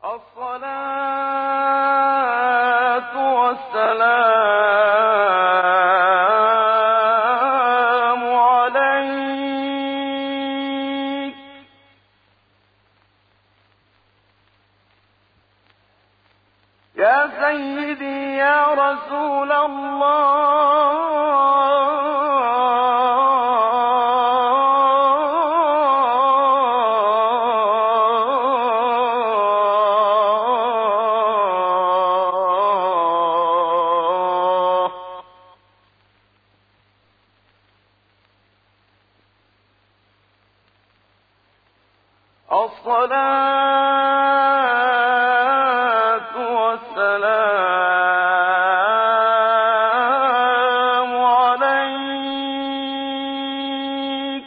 الصلاة والسلام عليك يا سيدي يا رسول الله. الصلاة والسلام عليك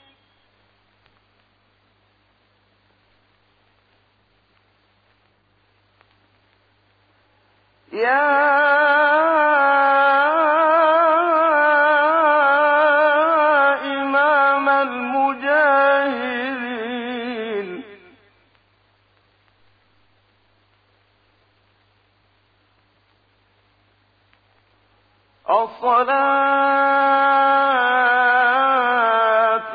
يا إمام المجاهدين. الصلاة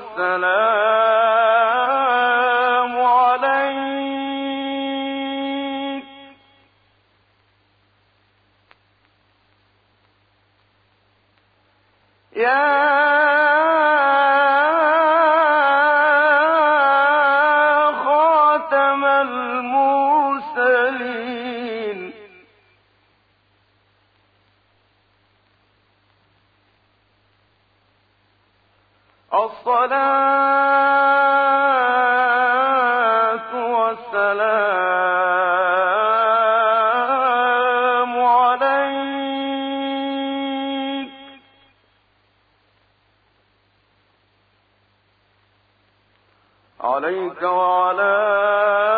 والسلام عليك يا خاتم المرسلين. الصلاة والسلام عليك عليك وعلى